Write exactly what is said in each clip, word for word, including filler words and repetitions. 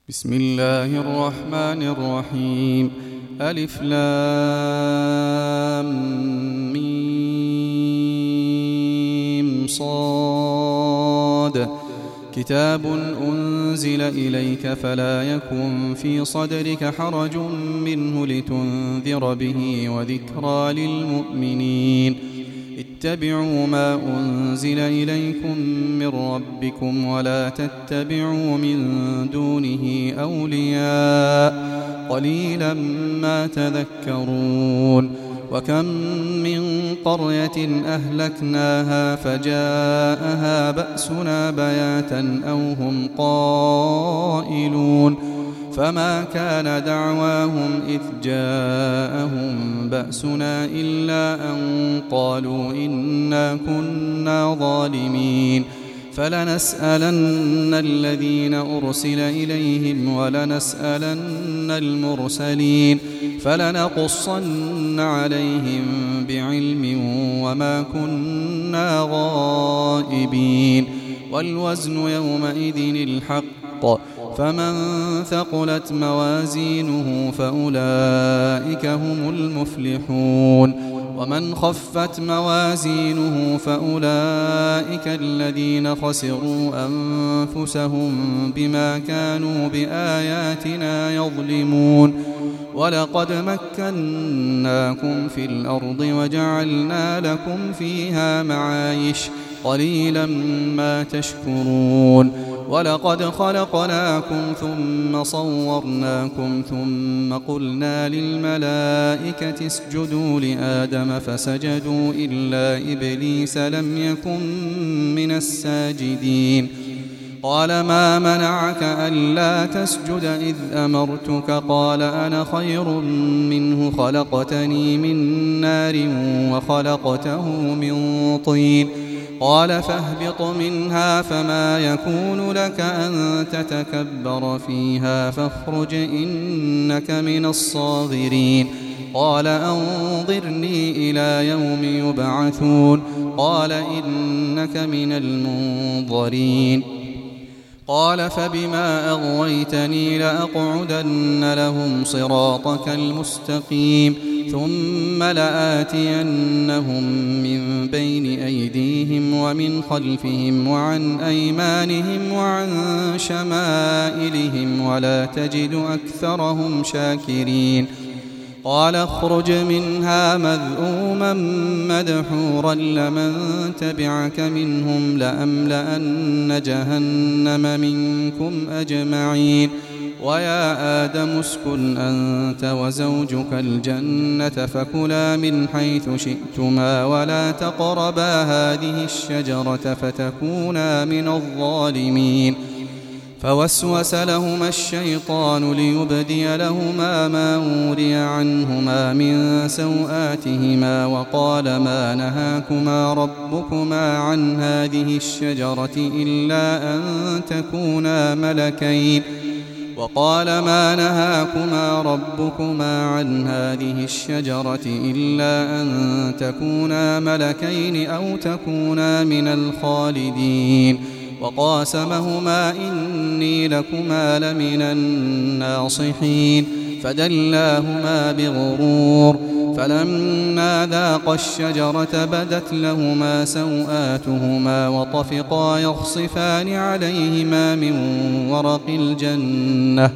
بسم الله الرحمن الرحيم. ألف لام ميم صاد. كتاب أنزل إليك فلا يكن في صدرك حرج منه لتنذر به وذكرى للمؤمنين. اتبعوا ما أنزل إليكم من ربكم ولا تتبعوا من دونه أولياء قليلا ما تذكرون. وكم من قرية أهلكناها فجاءها بأسنا بياتا أو هم قائلون فما كان دعواهم إذ جاءهم بأسنا إلا أن قالوا إنا كنا ظالمين. فلنسألن الذين أرسل إليهم ولنسألن المرسلين فلنقصن عليهم بعلم وما كنا غائبين. والوزن يومئذ الحق فمن ثقلت موازينه فأولئك هم المفلحون. ومن خفت موازينه فأولئك الذين خسروا أنفسهم بما كانوا بآياتنا يظلمون. ولقد مكناكم في الأرض وجعلنا لكم فيها معايش قليلا ما تشكرون. ولقد خلقناكم ثم صورناكم ثم قلنا للملائكة اسجدوا لآدم فسجدوا إلا إبليس لم يكن من الساجدين. قال ما منعك ألا تسجد إذ أمرتك؟ قال أنا خير منه خلقتني من نار وخلقته من طين. قال فاهبط منها فما يكون لك أن تتكبر فيها فاخرج إنك من الصاغرين. قال أنظرني إلى يوم يبعثون. قال إنك من المنظرين. قال فبما أغويتني لأقعدن لهم صراطك المستقيم ثم لآتينهم من بين أيديهم ومن خلفهم وعن أيمانهم وعن شمائلهم ولا تجد أكثرهم شاكرين. قال اخرج منها مذءوما مدحورا لمن تبعك منهم لأملأن جهنم منكم أجمعين. ويا آدم اسكن أنت وزوجك الجنة فكلا من حيث شئتما ولا تقربا هذه الشجرة فتكونا من الظالمين. فوسوس لهما الشيطان ليبدي لهما ما وري عنهما من سوآتهما وقال ما نهاكما ربكما عن هذه الشجرة إلا أن تكونا ملكين وقال ما نهاكما ربكما عن هذه الشجرة إلا أن تكونا ملكين أو تكونا من الخالدين. وقاسمهما إني لكما لمن الناصحين فدلاهما بغرور. فلما ذاقا الشجرة بدت لهما سوآتهما وطفقا يخصفان عليهما من ورق الجنة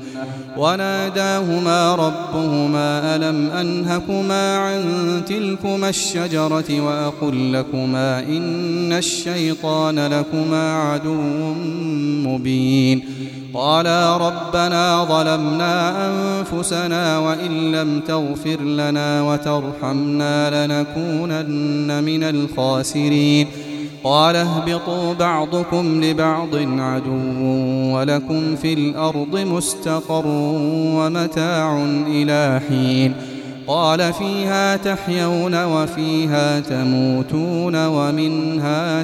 وناداهما ربهما ألم أنهكما عن تلكما الشجرة وأقل لكما إن الشيطان لكما عدو مبين. قالا ربنا ظلمنا أنفسنا وإن لم تغفر لنا وترحمنا لنكونن من الخاسرين. قال اهبطوا بعضكم لبعض عدو ولكم في الأرض مستقر ومتاع إلى حين. قال فيها تحيون وفيها تموتون ومنها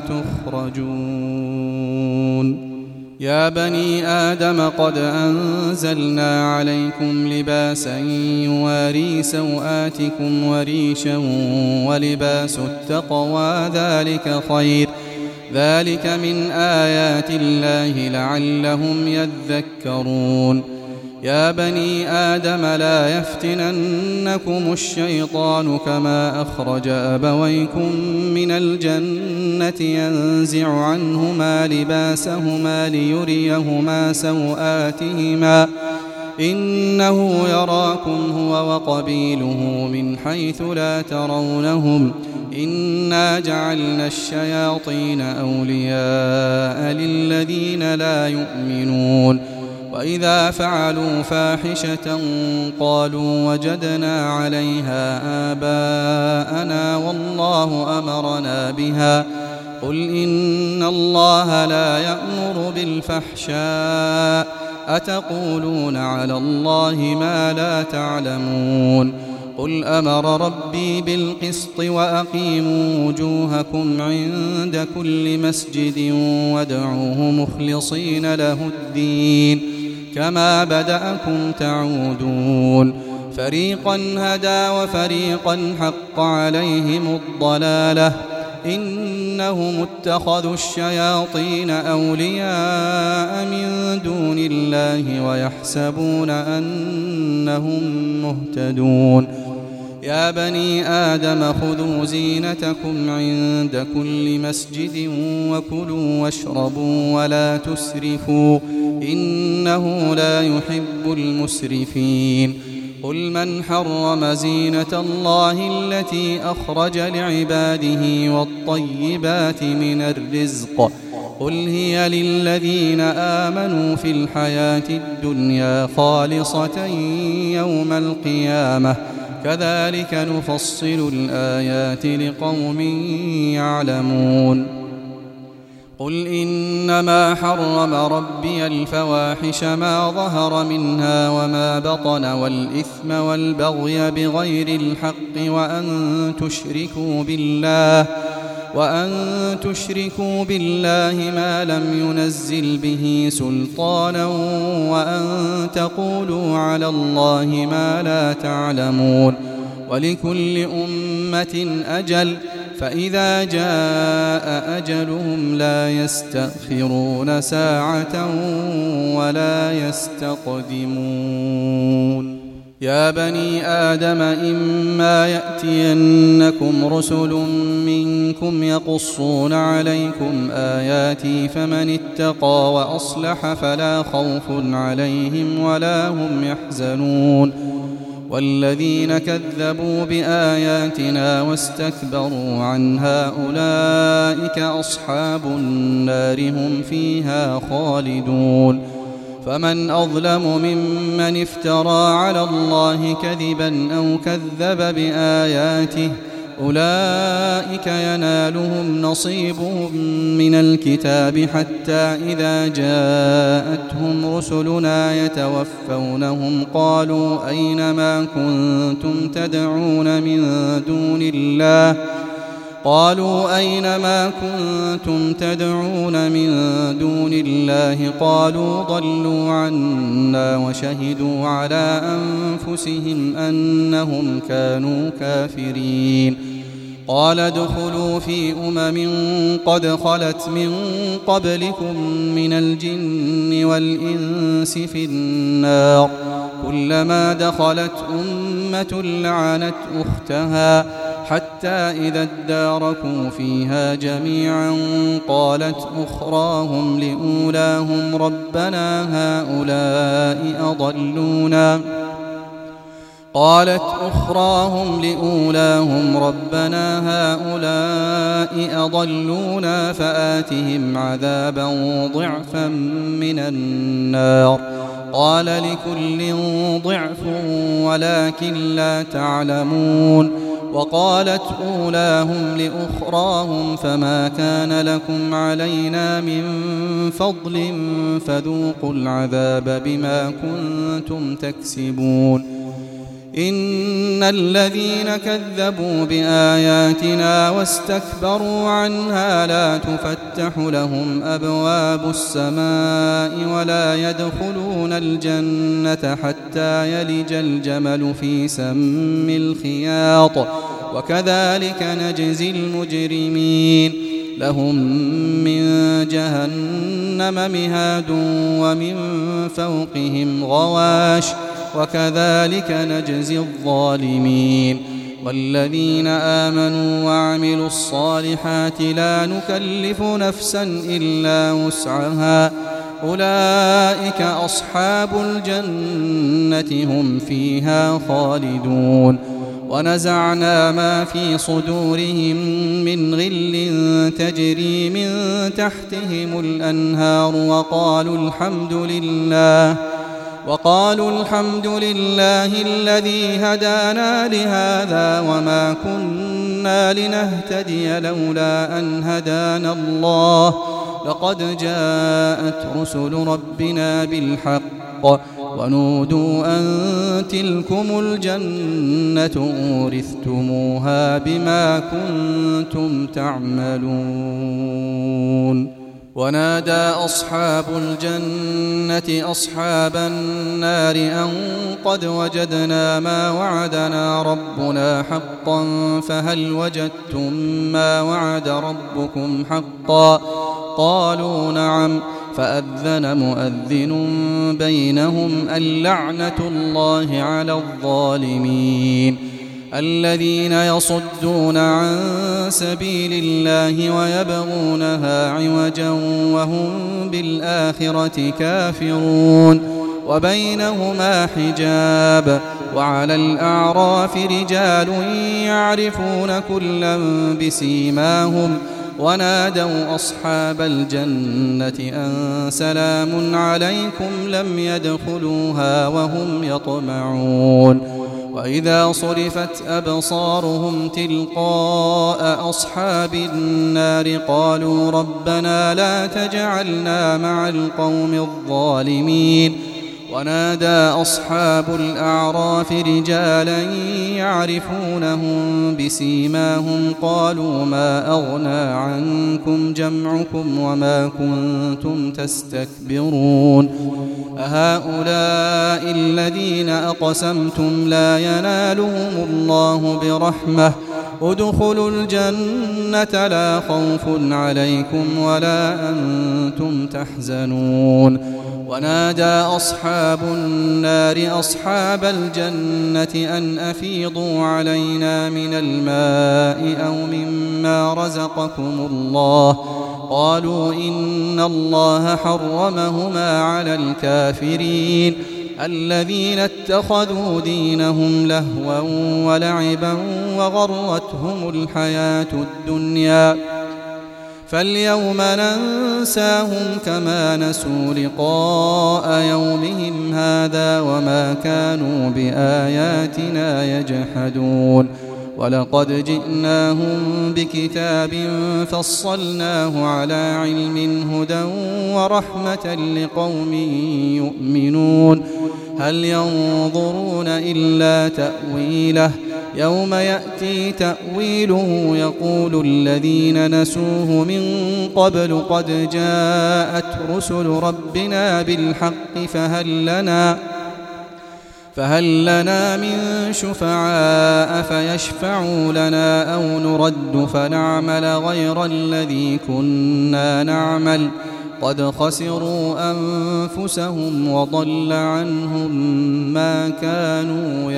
تخرجون. يا بني آدم قد أنزلنا عليكم لباسا يواري سوآتكم وريشا ولباس التقوى ذلك خير ذلك من آيات الله لعلهم يذكرون يا بني آدم لا يفتننكم الشيطان كما أخرج أبويكم من الجنة ينزع عنهما لباسهما ليريهما سوآتهما إنه يراكم هو وقبيله من حيث لا ترونهم إنا جعلنا الشياطين أولياء للذين لا يؤمنون وإذا فعلوا فاحشة قالوا وجدنا عليها آباءنا والله أمرنا بها قل إن الله لا يأمر بالفحشاء أتقولون على الله ما لا تعلمون قل أمر ربي بالقسط وأقيموا وجوهكم عند كل مسجد وادعوه مخلصين له الدين كما بدأكم تعودون فريقا هدى وفريقا حق عليهم الضلالة إنهم اتخذوا الشياطين أولياء من دون الله ويحسبون أنهم مهتدون يا بني آدم خذوا زينتكم عند كل مسجد وكلوا واشربوا ولا تسرفوا إنه لا يحب المسرفين قل من حرم زينة الله التي أخرج لعباده والطيبات من الرزق قل هي للذين آمنوا في الحياة الدنيا خالصة يوم القيامة كذلك نفصل الآيات لقوم يعلمون قل إنما حرم ربي الفواحش ما ظهر منها وما بطن والإثم والبغي بغير الحق وأن تشركوا بالله وأن تشركوا بالله ما لم ينزل به سلطانا وأن تقولوا على الله ما لا تعلمون ولكل أمة أجل فإذا جاء أجلهم لا يستأخرون ساعة ولا يستقدمون يا بني آدم إما يأتينكم رسل منكم يقصون عليكم آياتي فمن اتقى وأصلح فلا خوف عليهم ولا هم يحزنون والذين كذبوا بآياتنا واستكبروا عنها أولئك أصحاب النار هم فيها خالدون فمن أظلم ممن افترى على الله كذبا أو كذب بآياته أولئك ينالهم نصيبهم من الكتاب حتى إذا جاءتهم رسلنا يتوفونهم قالوا أين ما كنتم تدعون من دون الله قالوا أين ما كنتم تدعون من دون الله قالوا ضلوا عنا وشهدوا على أنفسهم أنهم كانوا كافرين قال ادخلوا في أمم قد خلت من قبلكم من الجن والإنس في النار كلما دخلت أمة لعنت أختها حتى إذا اداركوا فيها جميعا قالت أخراهم لأولاهم ربنا هؤلاء أضلونا قالت أخراهم لأولاهم ربنا هؤلاء أضلونا فآتهم عذابا ضعفا من النار قال لكل ضعف ولكن لا تعلمون وقالت أولاهم لأخراهم فما كان لكم علينا من فضل فذوقوا العذاب بما كنتم تكسبون إن الذين كذبوا بآياتنا واستكبروا عنها لا تفتح لهم أبواب السماء ولا يدخلون الجنة حتى يلج الجمل في سم الخياط وكذلك نجزي المجرمين لهم من جهنم مهاد ومن فوقهم غواش وكذلك نجزي الظالمين والذين آمنوا وعملوا الصالحات لا نكلف نفسا إلا وسعها أولئك أصحاب الجنة هم فيها خالدون ونزعنا ما في صدورهم من غل تجري من تحتهم الأنهار وقالوا الحمد لله وقالوا الحمد لله الذي هدانا لهذا وما كنا لنهتدي لولا أن هدانا الله لقد جاءت رسل ربنا بالحق ونودوا أن تلكم الجنة أورثتموها بما كنتم تعملون ونادى أصحاب الجنة أصحاب النار أن قد وجدنا ما وعدنا ربنا حقا فهل وجدتم ما وعد ربكم حقا قالوا نعم فأذن مؤذن بينهم اللعنة الله على الظالمين الذين يصدون عن سبيل الله ويبغونها عوجا وهم بالآخرة كافرون وبينهما حجاب وعلى الأعراف رجال يعرفون كلا بسيماهم ونادوا أصحاب الجنة أن سلام عليكم لم يدخلوها وهم يطمعون وإذا صرفت أبصارهم تلقاء أصحاب النار قالوا ربنا لا تجعلنا مع القوم الظالمين ونادى أصحاب الأعراف رجالا يعرفونهم بسيماهم قالوا ما أغنى عنكم جمعكم وما كنتم تستكبرون أهؤلاء الذين أقسمتم لا ينالهم الله برحمة ادخلوا الجنة لا خوف عليكم ولا أنتم تحزنون ونادى أصحاب النار أصحاب الجنة أن أفيضوا علينا من الماء أو مما رزقكم الله قالوا إن الله حرمهما على الكافرين الذين اتخذوا دينهم لهوا ولعبا وغرتهم الحياة الدنيا فاليوم ننساهم كما نسوا لقاء يومهم هذا وما كانوا بآياتنا يجحدون ولقد جئناهم بكتاب فصلناه على علم هدى ورحمة لقوم يؤمنون هل ينظرون إلا تأويله يوم يأتي تأويله يقول الذين نسوه من قبل قد جاءت رسل ربنا بالحق فهل لنا فهل لنا من شفعاء فيشفعوا لنا أو نرد فنعمل غير الذي كنا نعمل قد خسروا أنفسهم وضل عنهم ما كانوا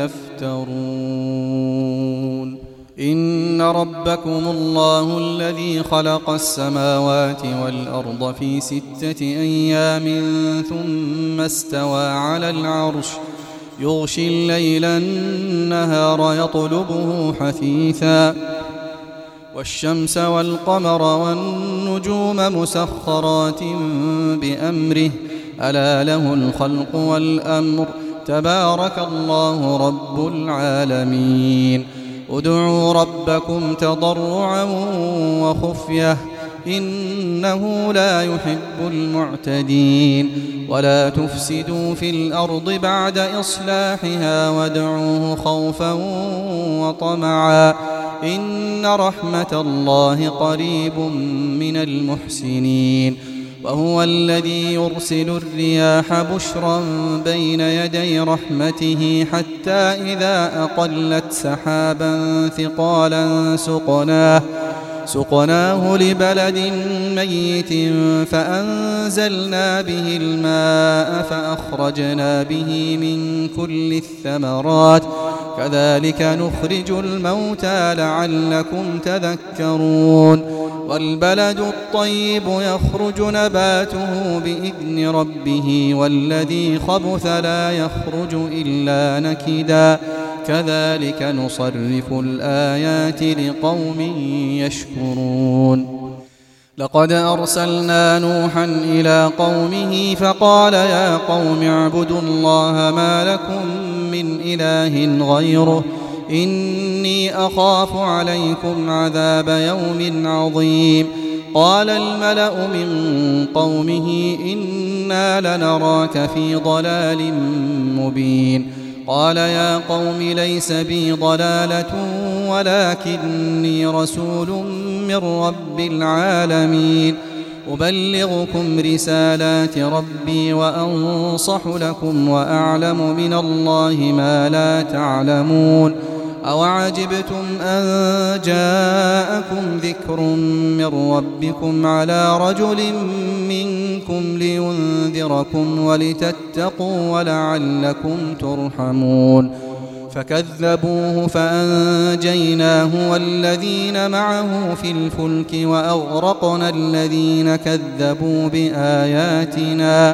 يفترون إن ربكم الله الذي خلق السماوات والأرض في ستة أيام ثم استوى على العرش يغشي الليل النهار يطلبه حثيثا والشمس والقمر والنجوم مسخرات بأمره ألا له الخلق والأمر تبارك الله رب العالمين ادعوا ربكم تضرعا وخفية إنه لا يحب المعتدين ولا تفسدوا في الأرض بعد إصلاحها وادعوه خوفا وطمعا إن رحمة الله قريب من المحسنين وهو الذي يرسل الرياح بشرا بين يدي رحمته حتى إذا أقلت سحابا ثقالا سقناه سقناه لبلد ميت فأنزلنا به الماء فأخرجنا به من كل الثمرات كذلك نخرج الموتى لعلكم تذكرون والبلد الطيب يخرج نباته بإذن ربه والذي خبث لا يخرج إلا نكدا كذلك نصرف الآيات لقوم يشكرون لقد أرسلنا نوحا إلى قومه فقال يا قوم اعبدوا الله ما لكم من إله غيره إني أخاف عليكم عذاب يوم عظيم قال الملأ من قومه إنا لنراك في ضلال مبين قال يا قوم ليس بي ضلالة ولكني رسول من رب العالمين أبلغكم رسالات ربي وأنصح لكم وأعلم من الله ما لا تعلمون أوعجبتم أن جاءكم ذكر من ربكم على رجل منكم لينذركم ولتتقوا ولعلكم ترحمون فكذبوه فأنجيناه والذين معه في الفلك وأغرقنا الذين كذبوا بآياتنا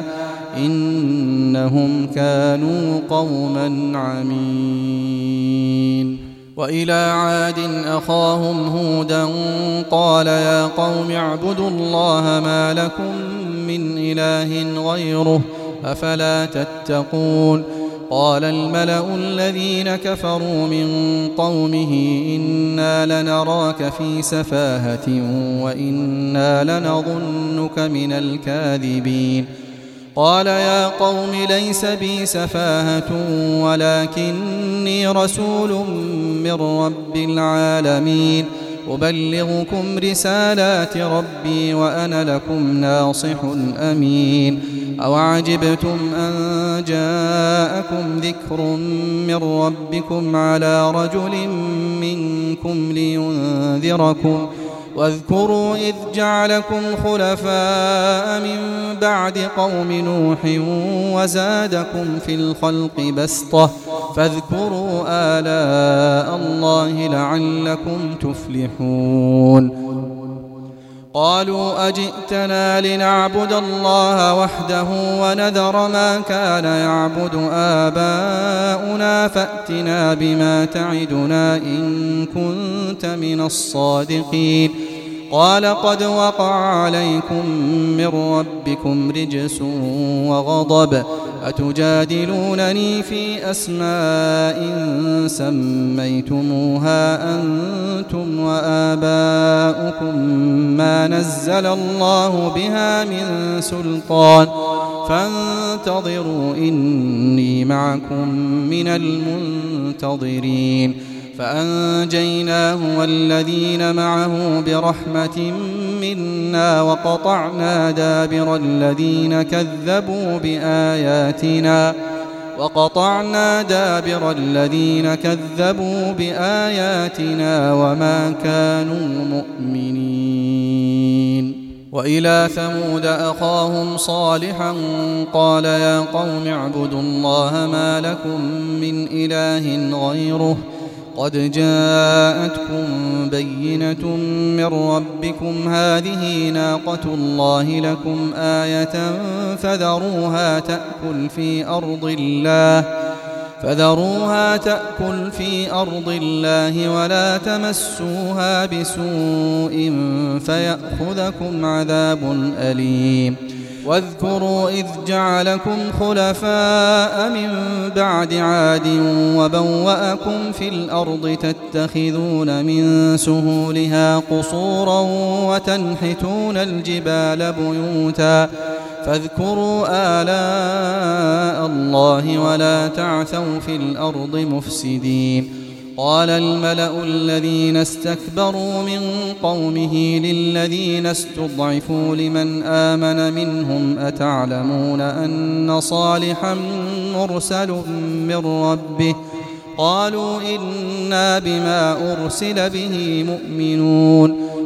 إنهم كانوا قوما عمين وإلى عاد أخاهم هودا قال يا قوم اعبدوا الله ما لكم من إله غيره أفلا تتقون قال الملأ الذين كفروا من قومه إنا لنراك في سفاهة وإنا لنظنك من الكاذبين قال يا قوم ليس بي سفاهة ولكني رسول من رب العالمين أبلغكم رسالات ربي وأنا لكم ناصح أمين أوعجبتم أن جاءكم ذكر من ربكم على رجل منكم لينذركم واذكروا إذ جعلكم خلفاء من بعد قوم نوح وزادكم في الخلق بسطة فاذكروا آلاء الله لعلكم تفلحون قالوا أجئتنا لنعبد الله وحده ونذر ما كان يعبد آباؤنا فأتنا بما تعدنا إن كنت من الصادقين قال قد وقع عليكم من ربكم رجس وغضب أتجادلونني في أسماء سميتموها أنتم وآباؤكم ما نزل الله بها من سلطان فانتظروا إني معكم من المنتظرين فأنجيناه والذين معه برحمة منا وقطعنا دابر الذين كذبوا بآياتنا وقطعنا دابر الذين كذبوا بآياتنا وما كانوا مؤمنين وإلى ثمود أخاهم صالحا قال يا قوم اعبدوا الله ما لكم من إله غيره قد جاءتكم بينة من ربكم هذه ناقة الله لكم آية فذروها تأكل في أرض الله فذروها تأكل في أرض الله ولا تمسوها بسوء فيأخذكم عذاب أليم واذكروا إذ جعلكم خلفاء من بعد عاد وبوأكم في الأرض تتخذون من سهولها قصورا وتنحتون الجبال بيوتا فاذكروا آلاء الله ولا تعثوا في الأرض مفسدين قال الملأ الذين استكبروا من قومه للذين استضعفوا لمن آمن منهم أتعلمون أن صالحا مرسل من ربه قالوا إنا بما أرسل به مؤمنون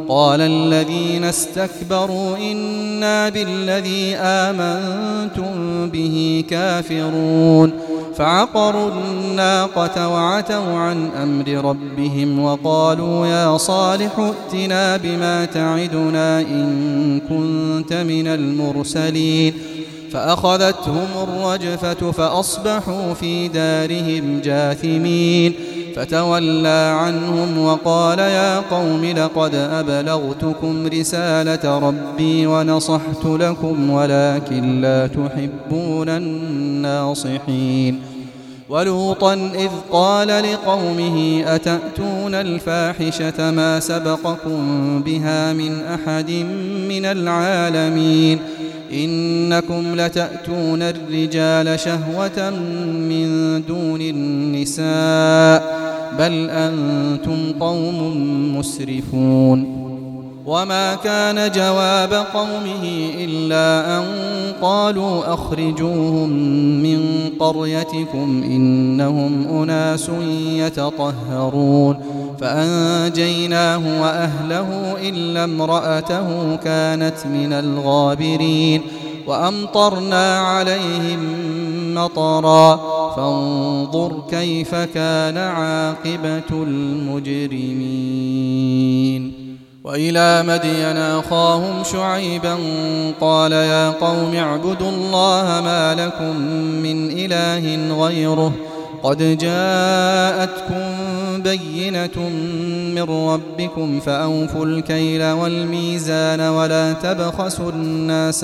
قال الذين استكبروا إنا بالذي آمنتم به كافرون فعقروا الناقة وعتوا عن أمر ربهم وقالوا يا صالح ائتنا بما تعدنا إن كنت من المرسلين فأخذتهم الرجفة فأصبحوا في دارهم جاثمين فتولى عنهم وقال يا قوم لقد أبلغتكم رسالة ربي ونصحت لكم ولكن لا تحبون الناصحين ولوطا إذ قال لقومه أتأتون الفاحشة ما سبقكم بها من أحد من العالمين إنكم لتأتون الرجال شهوة من دون النساء بل أنتم قوم مسرفون وما كان جواب قومه إلا أن قالوا أخرجوهم من قريتكم إنهم أناس يتطهرون فأنجيناه وأهله إلا امرأته كانت من الغابرين وأمطرنا عليهم مطرا فانظر كيف كان عاقبة المجرمين وإلى مدين أخاهم شعيبا قال يا قوم اعبدوا الله ما لكم من إله غيره قد جاءتكم بينة من ربكم فأوفوا الكيل والميزان ولا تبخسوا الناس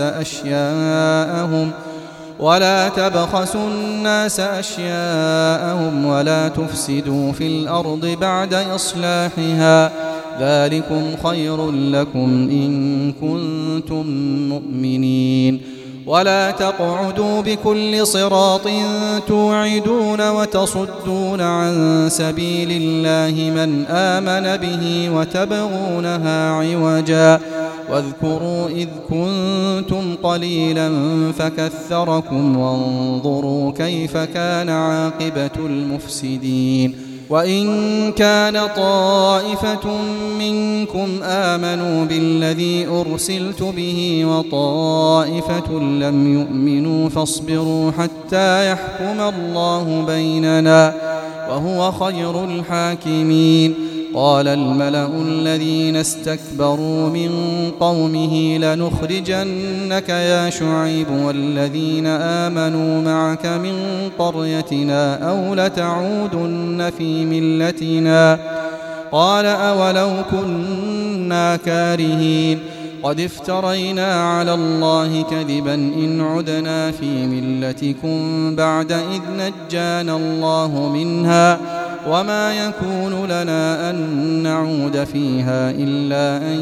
أشياءهم ولا تبخسوا الناس أشياءهم ولا تفسدوا في الأرض بعد إصلاحها ذلكم خير لكم إن كنتم مؤمنين ولا تقعدوا بكل صراط توعدون وتصدون عن سبيل الله من آمن به وتبغونها عوجا واذكروا إذ كنتم قليلا فكثركم وانظروا كيف كان عاقبة المفسدين وإن كان طائفة منكم آمنوا بالذي أرسلت به وطائفة لم يؤمنوا فاصبروا حتى يحكم الله بيننا وهو خير الحاكمين قال الملأ الذين استكبروا من قومه لنخرجنك يا شعيب والذين آمنوا معك من قريتنا أو لتعودن في ملتنا قال أولو كنا كارهين قد افترينا على الله كذبا إن عدنا في ملتكم بعد إذ نجانا الله منها وما يكون لنا أن نعود فيها إلا أن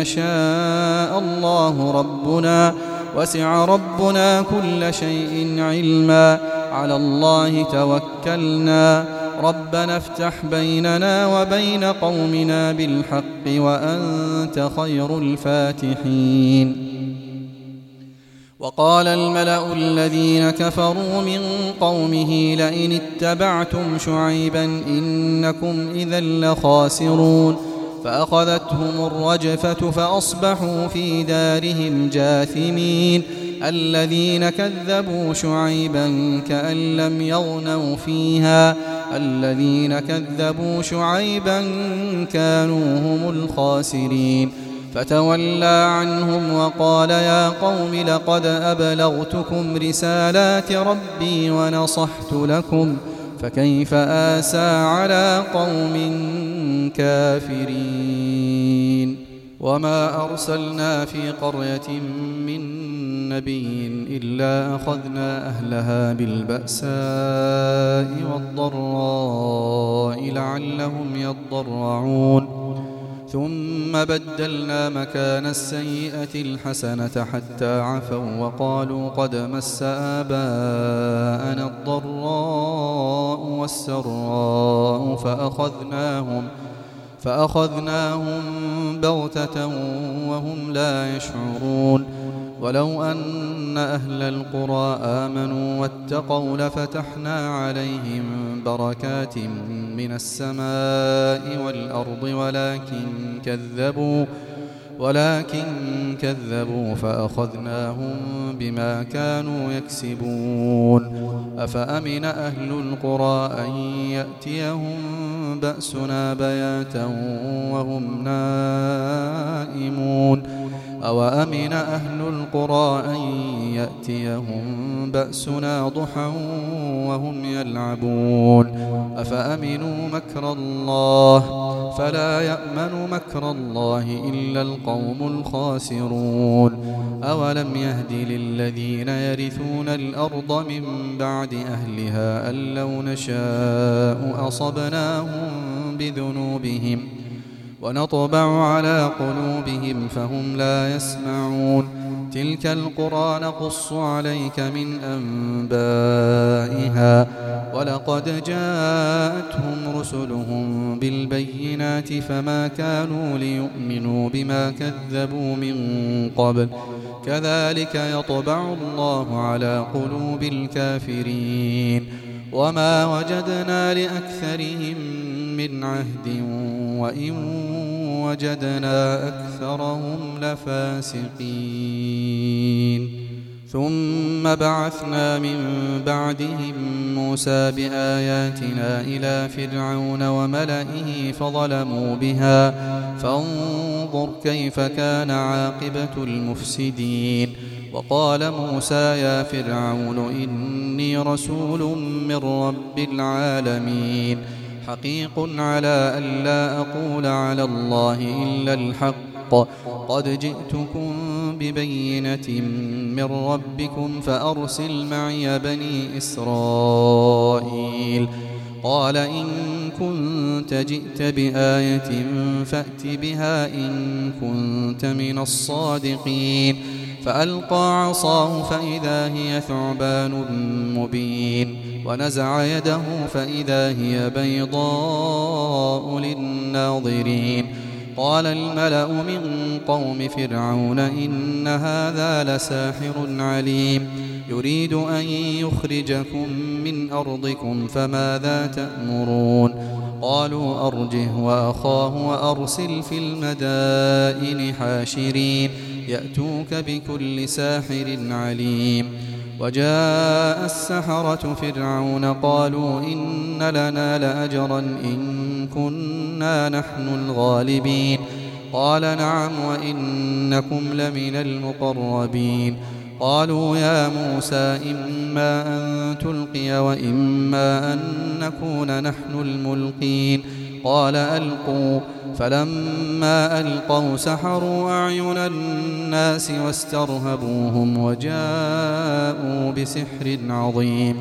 يشاء الله ربنا وسع ربنا كل شيء علما على الله توكلنا ربنا افتح بيننا وبين قومنا بالحق وأنت خير الفاتحين وقال الملأ الذين كفروا من قومه لئن اتبعتم شعيبا إنكم إذا لخاسرون فأخذتهم الرجفة فأصبحوا في دارهم جاثمين الذين كذبوا شعيبا كأن لم يغنوا فيها الذين كذبوا شعيبا كانوا هم الخاسرين فتولى عنهم وقال يا قوم لقد أبلغتكم رسالات ربي ونصحت لكم فكيف آسى على قوم كافرين وما أرسلنا في قرية من نبي إلا أخذنا أهلها بالبأساء والضراء لعلهم يضرعون ثم بدلنا مكان السيئة الحسنة حتى عفوا وقالوا قد مس آباءنا الضراء والسراء فأخذناهم فأخذناهم بغتة وهم لا يشعرون ولو أن أهل القرى آمنوا واتقوا لفتحنا عليهم بركات من السماء والأرض ولكن كذبوا ولكن كذبوا فأخذناهم بما كانوا يكسبون. أفأمن أهل القرى أن يأتيهم بأسنا بياتا وهم نائمون أوأمن أهل القرى أن يأتيهم بأسنا ضحى وهم يلعبون أفأمنوا مكر الله فلا يأمن مكر الله إلا القوم الخاسرون. أولم يهد للذين يرثون الأرض من بعد أهلها أن لو نشاء أصبناهم بذنوبهم ونطبع على قلوبهم فهم لا يسمعون. تلك القرى نقص عليك من أنبائها ولقد جاءتهم رسلهم بالبينات فما كانوا ليؤمنوا بما كذبوا من قبل كذلك يطبع الله على قلوب الكافرين. وما وجدنا لأكثرهم من عهد وإن وجدنا أكثرهم لفاسقين. ثم بعثنا من بعدهم موسى بآياتنا إلى فرعون وملئه فظلموا بها فانظر كيف كان عاقبة المفسدين. وقال موسى يا فرعون إني رسول من رب العالمين حقيق على أن لا أقول على الله إلا الحق قد جئتكم ببينة من ربكم فأرسل معي بني إسرائيل. قال إن كنت جئت بآية فأت بها إن كنت من الصادقين. فألقى عصاه فإذا هي ثعبان مبين ونزع يده فإذا هي بيضاء للناظرين. قال الملأ من قوم فرعون إن هذا لساحر عليم يريد أن يخرجكم من أرضكم فماذا تأمرون. قالوا أرجه وأخاه وأرسل في المدائن حاشرين يأتوك بكل ساحر عليم. وجاء السحرة فرعون قالوا إن لنا لأجرا إن كنا نحن الغالبين. قال نعم وإنكم لمن المقربين. قالوا يا موسى إما أن تلقي وإما أن نكون نحن الملقين. قال ألقوا فلما ألقوا سحروا أعين الناس واسترهبوهم وجاءوا بسحر عظيم.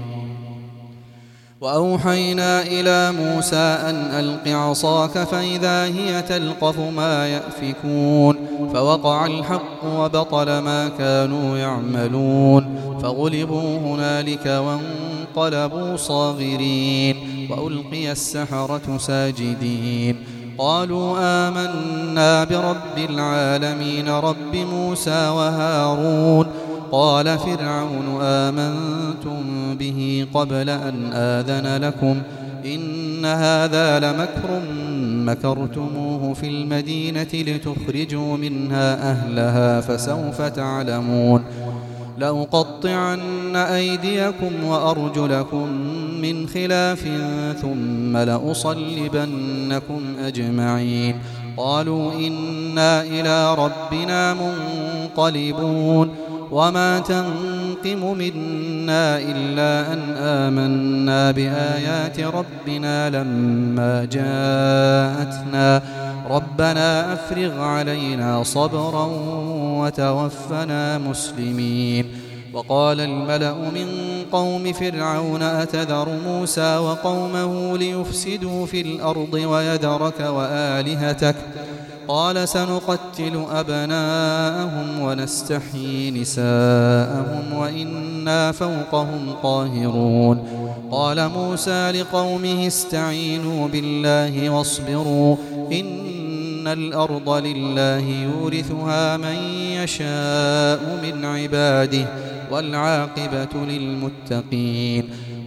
وأوحينا إلى موسى أن ألق عصاك فإذا هي تلقف ما يأفكون فوقع الحق وبطل ما كانوا يعملون فغلبوا هنالك وانقلبوا صاغرين وألقي السحرة ساجدين. قالوا آمنا برب العالمين رب موسى وهارون. قال فرعون آمنتم به قبل أن آذن لكم إن هذا لمكر مكرتموه في المدينة لتخرجوا منها أهلها فسوف تعلمون. لأقطعن أيديكم وأرجلكم من خلاف ثم لأصلبنكم أجمعين. قالوا إنا إلى ربنا منقلبون. وما تنقم منا إلا أن آمنا بآيات ربنا لما جاءتنا ربنا أفرغ علينا صبرا وتوفنا مسلمين. وقال الملأ من قوم فرعون أتذر موسى وقومه ليفسدوا في الأرض ويذرك وآلهتك قال سنقتل أبناءهم ونستحيي نساءهم وإنا فوقهم قاهرون. قال موسى لقومه استعينوا بالله واصبروا إن الأرض لله يورثها من يشاء من عباده والعاقبة للمتقين.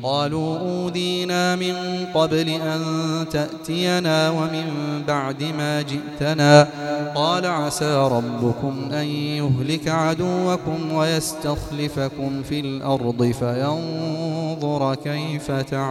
قالوا أوذينا من قبل أن تأتينا ومن بعد ما جئتنا قال عسى ربكم أن يهلك عدوكم ويستخلفكم في الأرض فينظر كيف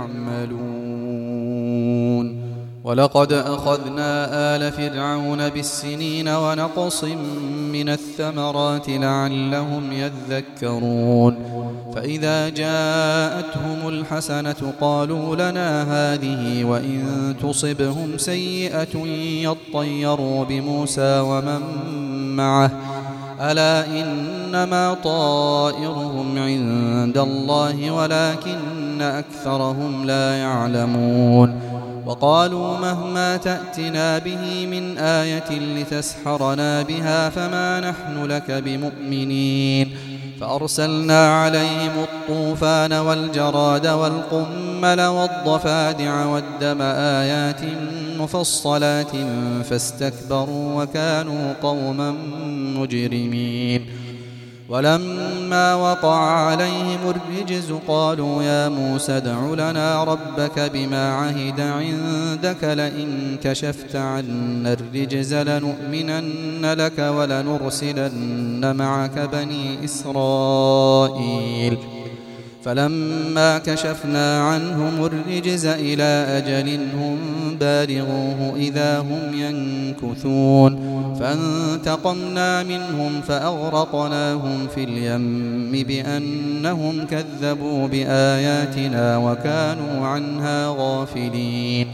تعملون ولقد أخذنا آل فرعون بالسنين ونقص من الثمرات لعلهم يذكرون فإذا جاءتهم الحسنة قالوا لنا هذه وإن تصبهم سيئة يطيروا بموسى ومن معه ألا إنما طائرهم عند الله ولكن أكثرهم لا يعلمون وقالوا مهما تأتنا به من آية لتسحرنا بها فما نحن لك بمؤمنين فأرسلنا عليهم الطوفان والجراد والقمل والضفادع والدم آيات مفصلات فاستكبروا وكانوا قوما مجرمين ولما وقع عليهم الرجز قالوا يا موسى ادع لنا ربك بما عهد عندك لئن كشفت عنا الرجز لنؤمنن لك ولنرسلن معك بني إسرائيل فلما كشفنا عنهم الرجز إلى أجل هم بالغوه إذا هم ينكثون فانتقمنا منهم فأغرقناهم في اليم بأنهم كذبوا بآياتنا وكانوا عنها غافلين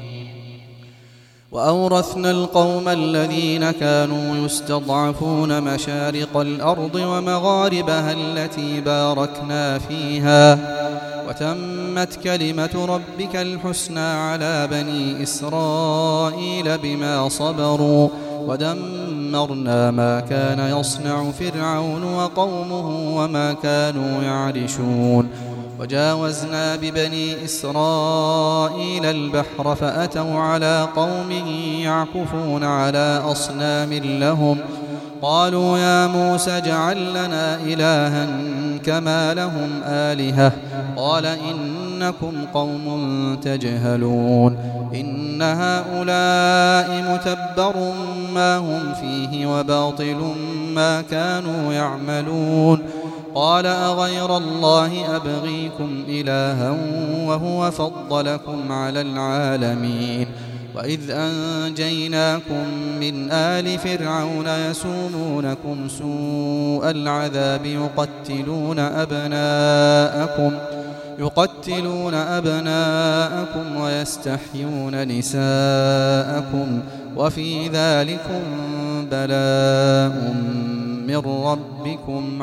وأورثنا القوم الذين كانوا يستضعفون مشارق الأرض ومغاربها التي باركنا فيها وتمت كلمة ربك الحسنى على بني إسرائيل بما صبروا ودمرنا ما كان يصنع فرعون وقومه وما كانوا يعرشون وجاوزنا ببني إسرائيل البحر فأتوا على قوم يعكفون على أصنام لهم قالوا يا موسى اجعل لنا إلها كما لهم آلهة قال إنكم قوم تجهلون إن هؤلاء متبر ما هم فيه وباطل ما كانوا يعملون قال أغير الله أبغيكم إلها وهو فضلكم على العالمين وإذ أنجيناكم من آل فرعون يسومونكم سوء العذاب يقتلون أبناءكم يقتلون أبناءكم ويستحيون نساءكم وفي ذلكم بلاء من ربكم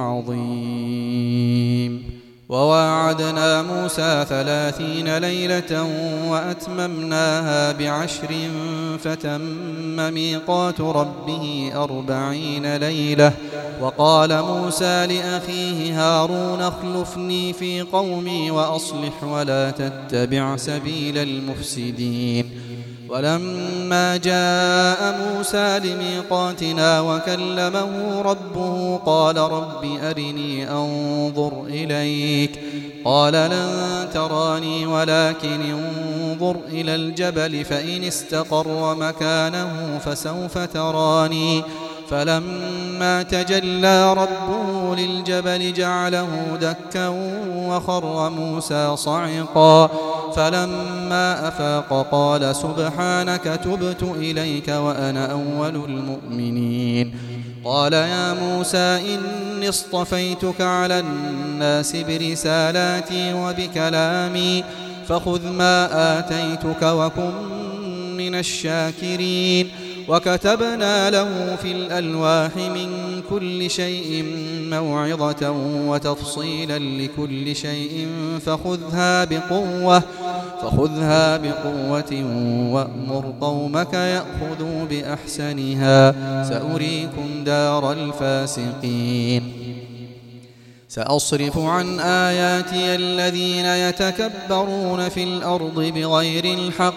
عظيم وواعدنا موسى ثلاثين ليلة وأتممناها بعشر فتم ميقات ربه أربعين ليلة وقال موسى لأخيه هارون اخلفني في قومي وأصلح ولا تتبع سبيل المفسدين ولما جاء موسى لميقاتنا وكلمه ربه قال رب أرني أنظر إليك قال لن تراني ولكن انظر إلى الجبل فإن استقر مكانه فسوف تراني فلما تجلى ربه للجبل جعله دكا وخر موسى صعقا فلما أفاق قال سبحانك تبت إليك وأنا أول المؤمنين قال يا موسى إني اصطفيتك على الناس برسالاتي وبكلامي فخذ ما آتيتك وكن من الشاكرين وكتبنا له في الألواح من كل شيء موعظة وتفصيلا لكل شيء فخذها بقوة فخذها بقوة وأمر قومك يأخذوا بأحسنها سأريكم دار الفاسقين سأصرف عن آياتي الذين يتكبرون في الأرض بغير الحق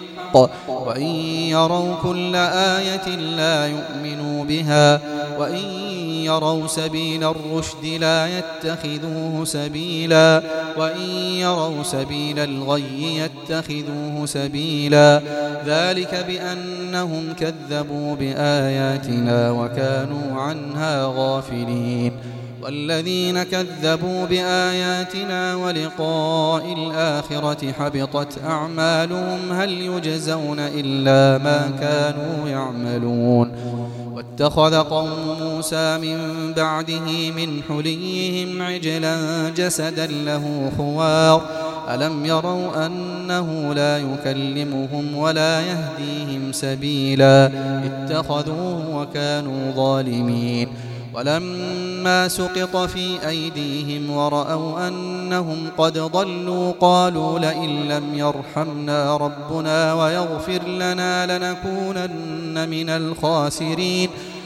وإن يروا كل آية لا يؤمنوا بها وإن يروا سبيل الرشد لا يتخذوه سبيلا وإن يروا سبيل الغي يتخذوه سبيلا ذلك بأنهم كذبوا بآياتنا وكانوا عنها غافلين والذين كذبوا بآياتنا ولقاء الآخرة حبطت أعمالهم هل يجزون إلا ما كانوا يعملون واتخذ قوم موسى من بعده من حليهم عجلا جسدا له خوار ألم يروا أنه لا يكلمهم ولا يهديهم سبيلا اتخذوه وكانوا ظالمين ولما سقط في أيديهم ورأوا أنهم قد ضلوا قالوا لئن لم يرحمنا ربنا ويغفر لنا لنكونن من الخاسرين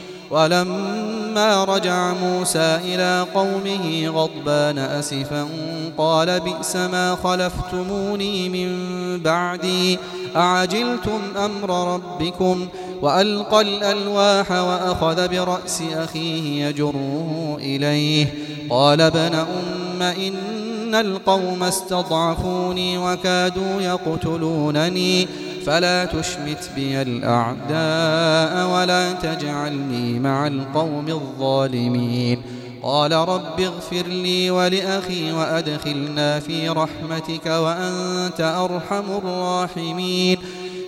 ولما رجع موسى إلى قومه غضبان أسفا قال بئس ما خلفتموني من بعدي أعجلتم أمر ربكم وألقى الألواح وأخذ برأس أخيه يجره إليه قال ابن أم إن القوم استضعفوني وكادوا يقتلونني فلا تشمت بي الأعداء ولا تجعلني مع القوم الظالمين قال رب اغفر لي ولأخي وأدخلنا في رحمتك وأنت أرحم الراحمين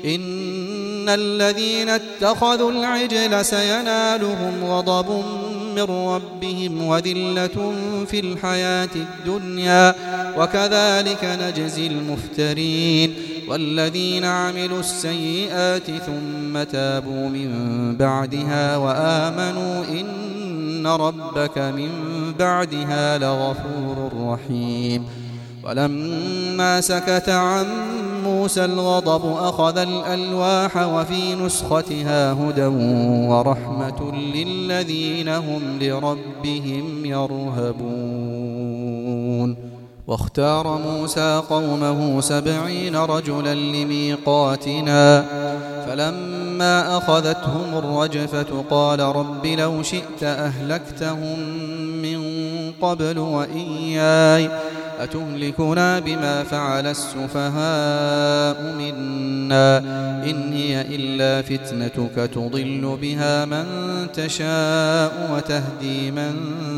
إن الذين اتخذوا العجل سينالهم غضب من ربهم وذلة في الحياة الدنيا وكذلك نجزي المفترين والذين عملوا السيئات ثم تابوا من بعدها وآمنوا إن ربك من بعدها لغفور رحيم ولما سكت عن موسى الغضب أخذ الألواح وفي نسختها هدى ورحمة للذين هم لربهم يرهبون واختار موسى قومه سبعين رجلا لميقاتنا فلما أخذتهم الرجفة قال رب لو شئت أهلكتهم من قبل وإياي أتهلكنا بما فعل السفهاء منا إن هي إلا فتنتك تضل بها من تشاء وتهدي من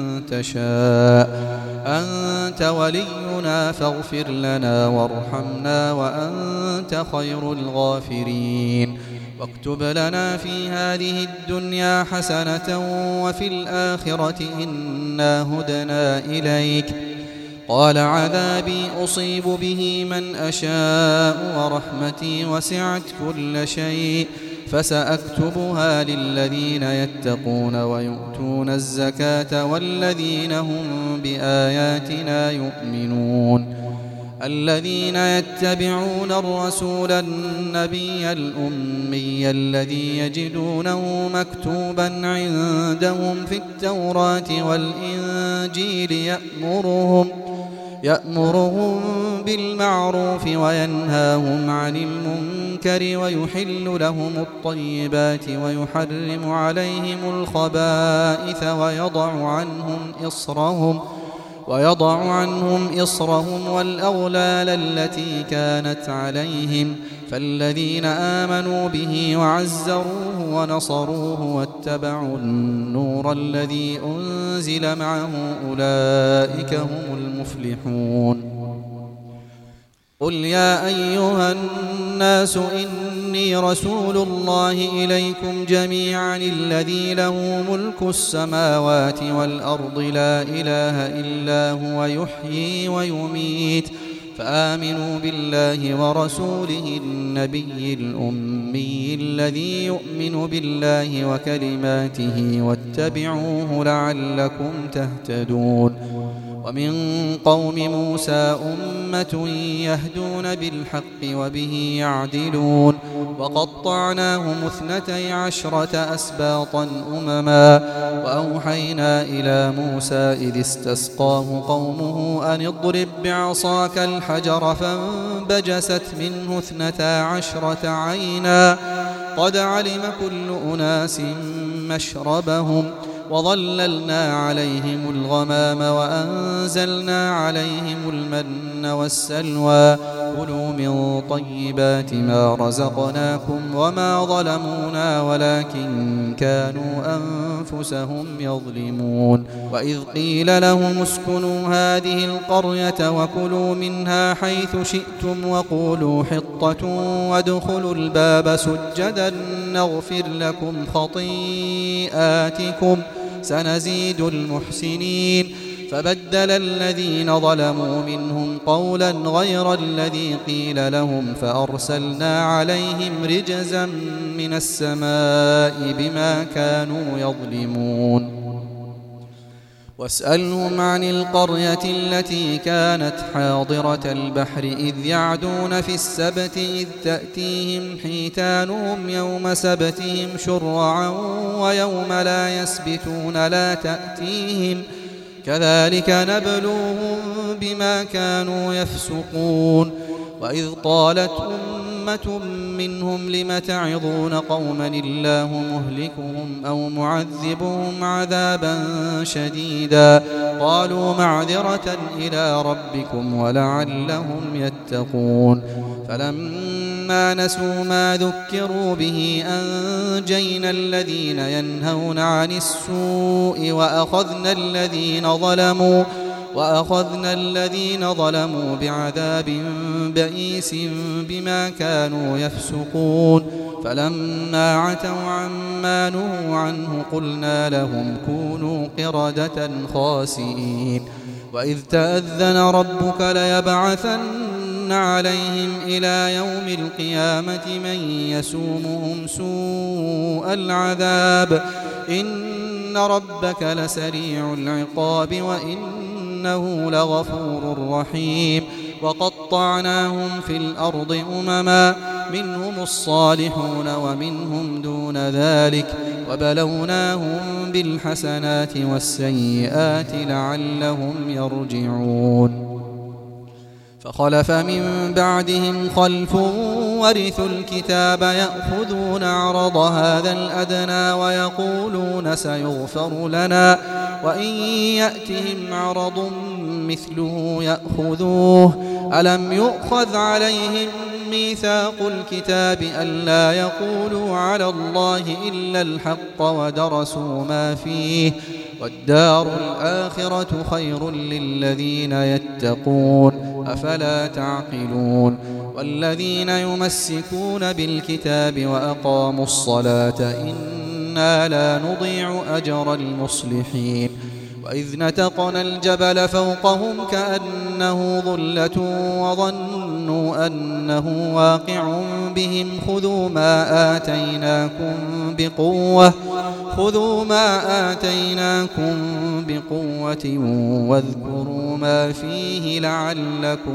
تشاء أنت ولينا فاغفر لنا وارحمنا وأنت خير الغافرين واكتب لنا في هذه الدنيا حسنة وفي الآخرة إنا هدنا إليك قال عذابي أصيب به من أشاء ورحمتي وسعت كل شيء فسأكتبها للذين يتقون ويؤتون الزكاة والذين هم بآياتنا يؤمنون الذين يتبعون الرسول النبي الأمي الذي يجدونه مكتوبا عندهم في التوراة والإنجيل يأمرهم يأمرهم بالمعروف وينهاهم عن المنكر ويحل لهم الطيبات ويحرم عليهم الخبائث ويضع عنهم إصرهم ويضع عنهم إصرهم والأغلال التي كانت عليهم فالذين آمنوا به وعزروه ونصروه واتبعوا النور الذي أنزل معه أولئك هم المفلحون قل يا أيها الناس إني رسول الله إليكم جميعا الذي له ملك السماوات والأرض لا إله إلا هو يحيي ويميت فآمنوا بالله ورسوله النبي الأمي الذي يؤمن بالله وكلماته واتبعوه لعلكم تهتدون ومن قوم موسى أمة يهدون بالحق وبه يعدلون وقطعناهم اثنتي عشرة أسباطا أمما وأوحينا إلى موسى إذ استسقاه قومه أن اضرب بعصاك الحجر فانبجست منه اثنتا عشرة عينا قد علم كل أناس مشربهم وظللنا عليهم الغمام وأنزلنا عليهم المن والسلوى كلوا من طيبات ما رزقناكم وما ظلمونا ولكن كانوا أنفسهم يظلمون وإذ قيل لهم اسكنوا هذه القرية وكلوا منها حيث شئتم وقولوا حطة وادخلوا الباب سجدا نغفر لكم خطيئاتكم سنزيد المحسنين فبدل الذين ظلموا منهم قولا غير الذي قيل لهم فأرسلنا عليهم رجزا من السماء بما كانوا يظلمون واسألهم عن القرية التي كانت حاضرة البحر إذ يعدون في السبت إذ تأتيهم حيتانهم يوم سبتهم شرعا ويوم لا يسبتون لا تأتيهم كذلك نبلوهم بما كانوا يفسقون وإذ قالت أمة منهم لم تعظون قوما الله مهلكهم أو معذبهم عذابا شديدا قالوا معذرة إلى ربكم ولعلهم يتقون فلما نسوا ما ذكروا به أنجينا الذين ينهون عن السوء وأخذنا الذين ظلموا وأخذنا الذين ظلموا بعذاب بئيس بما كانوا يفسقون فلما عتوا عما نهوا عنه قلنا لهم كونوا قردة خاسئين وإذ تأذن ربك ليبعثن عليهم إلى يوم القيامة من يسومهم سوء العذاب إن ربك لسريع العقاب وإن إنه لغفور رحيم وقطعناهم في الأرض أمما منهم الصالحون ومنهم دون ذلك وبلوناهم بالحسنات والسيئات لعلهم يرجعون فخلف من بعدهم خلف ورثوا الكتاب يأخذون عرض هذا الأدنى ويقولون سيغفر لنا وإن يأتهم عرض مثله يأخذوه ألم يؤخذ عليهم ميثاق الكتاب ألا يقولوا على الله إلا الحق ودرسوا ما فيه والدار الآخرة خير للذين يتقون أفلا تعقلون والذين يمسكون بالكتاب وأقاموا الصلاة إنا لا نضيع أجر المصلحين وإذ نتقنا الجبل فوقهم كأنه ظلة وظنوا أنه واقع بهم خذوا ما آتيناكم بقوة خذوا ما آتيناكم بقوة واذكروا ما فيه لعلكم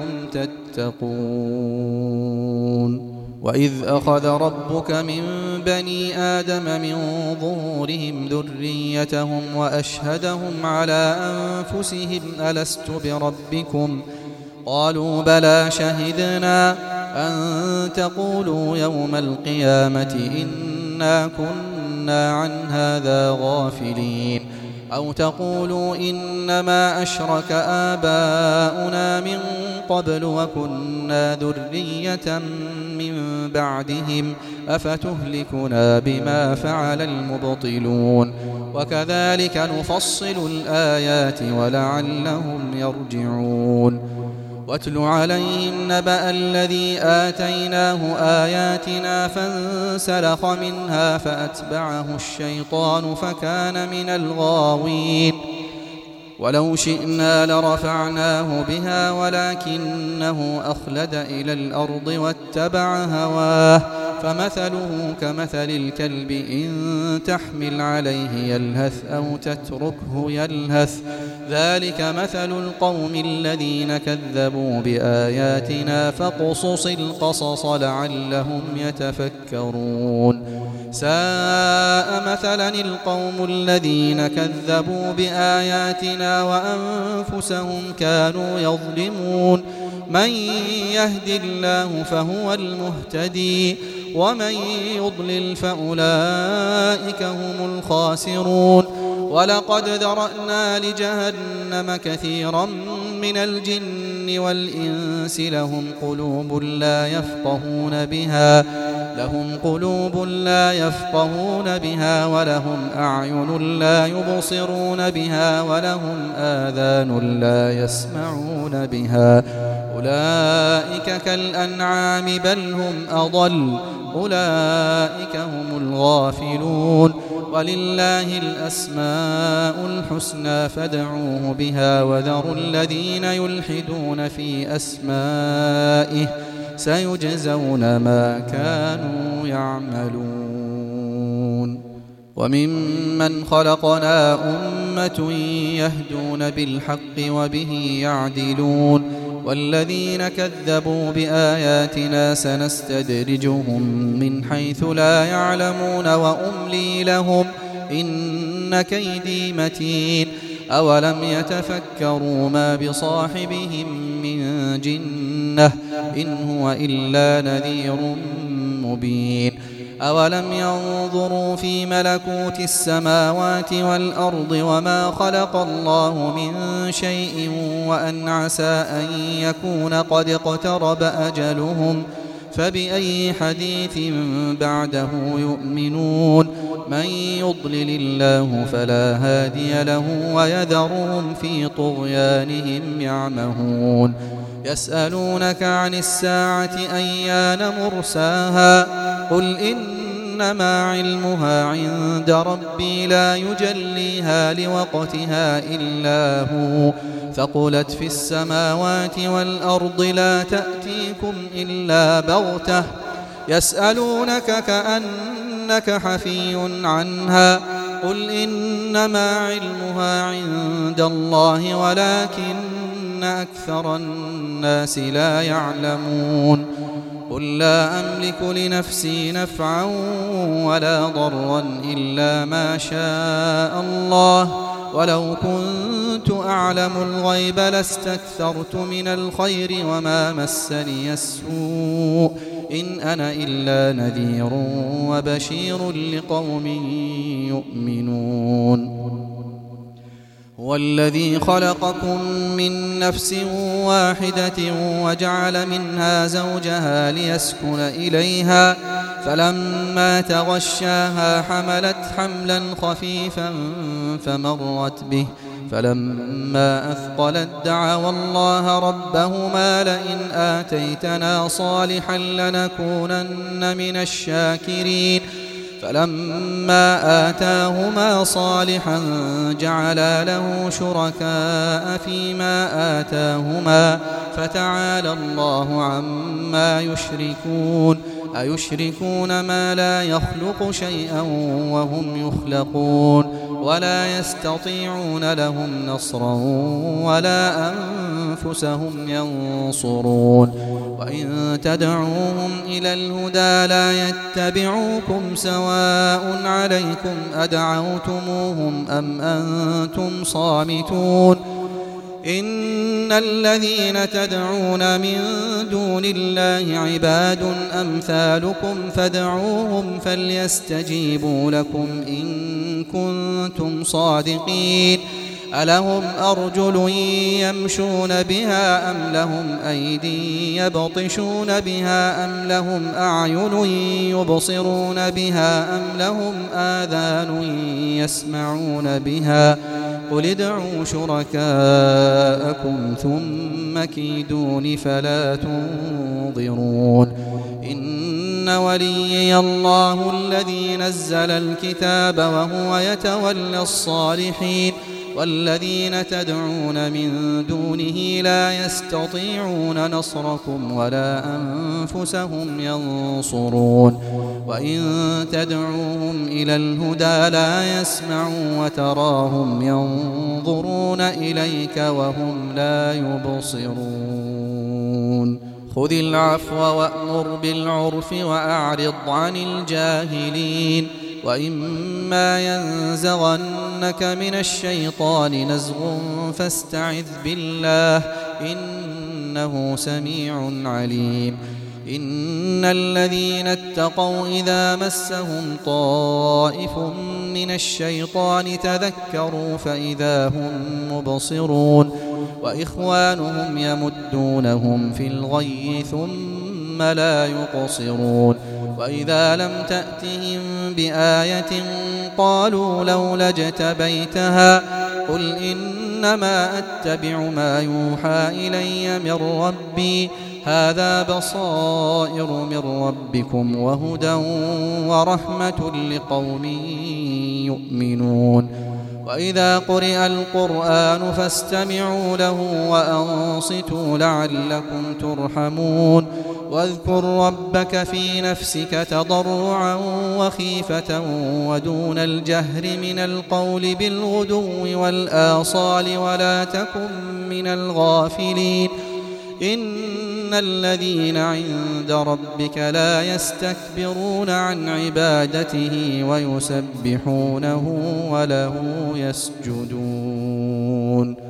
تتقون وإذ أخذ ربك من بني آدم من ظهورهم ذريتهم وأشهدهم على أنفسهم ألست بربكم قالوا بلى شهدنا أن تقولوا يوم القيامة إنا كنا عن هذا غافلين أو تقولوا إنما أشرك آباؤنا من قبل وكنا ذرية من بعدهم أفتهلكنا بما فعل المبطلون وكذلك نفصل الآيات ولعلهم يرجعون واتل عليهم نبأ الذي آتيناه آياتنا فانسلخ منها فأتبعه الشيطان فكان من الغاوين ولو شئنا لرفعناه بها ولكنه أخلد إلى الأرض واتبع هواه فمثله كمثل الكلب إن تحمل عليه يلهث أو تتركه يلهث ذلك مثل القوم الذين كذبوا بآياتنا فاقصص القصص لعلهم يتفكرون ساء مثلا القوم الذين كذبوا بآياتنا وأنفسهم كانوا يظلمون من يهد الله فهو المهتدي ومن يضلل فأولئك هم الخاسرون ولقد ذرأنا لجهنم كثيرا من الجن والإنس لهم قلوب لا يفقهون بها لهم قلوب لا يفقهون بها ولهم أعين لا يبصرون بها ولهم آذان لا يسمعون بها أولئك كالأنعام بل هم أضل أولئك هم الغافلون ولله الأسماء الحسنى فادعوه بها وذروا الذين يلحدون في أسمائه سيجزون ما كانوا يعملون وممن خلقنا أمة يهدون بالحق وبه يعدلون والذين كذبوا بآياتنا سنستدرجهم من حيث لا يعلمون وأملي لهم إن كيدي متين أولم يتفكروا ما بصاحبهم من جنة إن هو إلا نذير مبين أولم ينظروا في ملكوت السماوات والأرض وما خلق الله من شيء وأن عسى أن يكون قد اقترب أجلهم فبأي حديث بعده يؤمنون من يضلل الله فلا هادي له ويذرهم في طغيانهم يعمهون يسألونك عن الساعة أيان مرساها قل إنما علمها عند ربي لا يجليها لوقتها إلا هو ثقلت في السماوات والأرض لا تأتيكم إلا بغتة يسألونك كأنك حفي عنها قل إنما علمها عند الله ولكن أكثر الناس لا يعلمون قل لا أملك لنفسي نفعا ولا ضرا إلا ما شاء الله ولو كنت أعلم الغيب لاستكثرت من الخير وما مسني السوء إن أنا إلا نذير وبشير لقوم يؤمنون هو الذي خلقكم من نفس واحدة وجعل منها زوجها ليسكن إليها فلما تغشاها حملت حملا خفيفا فمرت به فلما أثقلت دعوا الله ربهما لئن آتيتنا صالحا لنكونن من الشاكرين فلما آتاهما صالحا جعلا له شركاء فيما آتاهما فتعالى الله عما يشركون أيشركون ما لا يخلق شيئا وهم يخلقون ولا يستطيعون لهم نصرا ولا أنفسهم ينصرون وإن تدعوهم إلى الهدى لا يتبعوكم سواء عليكم أدعوتموهم أم أنتم صامتون إن الذين تدعون من دون الله عباد أمثالكم فادعوهم فليستجيبوا لكم إن كنتم صادقين ألهم أرجل يمشون بها أم لهم أيدي يبطشون بها أم لهم أعين يبصرون بها أم لهم آذان يسمعون بها قل ادعوا شركاءكم ثم كيدون فلا تنظرون إن وليي الله الذي نزل الكتاب وهو يتولى الصالحين والذين تدعون من دونه لا يستطيعون نصركم ولا أنفسهم ينصرون وإن تدعوهم إلى الهدى لا يسمعوا وتراهم ينظرون إليك وهم لا يبصرون خذ العفو وأمر بالعرف وأعرض عن الجاهلين وإما ينزغنك من الشيطان نزغ فاستعذ بالله إنه سميع عليم إن الذين اتقوا إذا مسهم طائف من الشيطان تذكروا فإذا هم مبصرون وإخوانهم يمدونهم في الغي ثم لا يقصرون وإذا لم تأتهم بآية قالوا لولا اجتبيتها قل إنما أتبع ما يوحى إلي من ربي هذا بصائر من ربكم وهدى ورحمة لقوم يؤمنون وإذا قرئ القرآن فاستمعوا له وأنصتوا لعلكم ترحمون واذكر ربك في نفسك تضرعا وخيفة ودون الجهر من القول بالغدو والآصال ولا تكن من الغافلين إن الذين عند ربك لا يستكبرون عن عبادته ويسبحونه وله يسجدون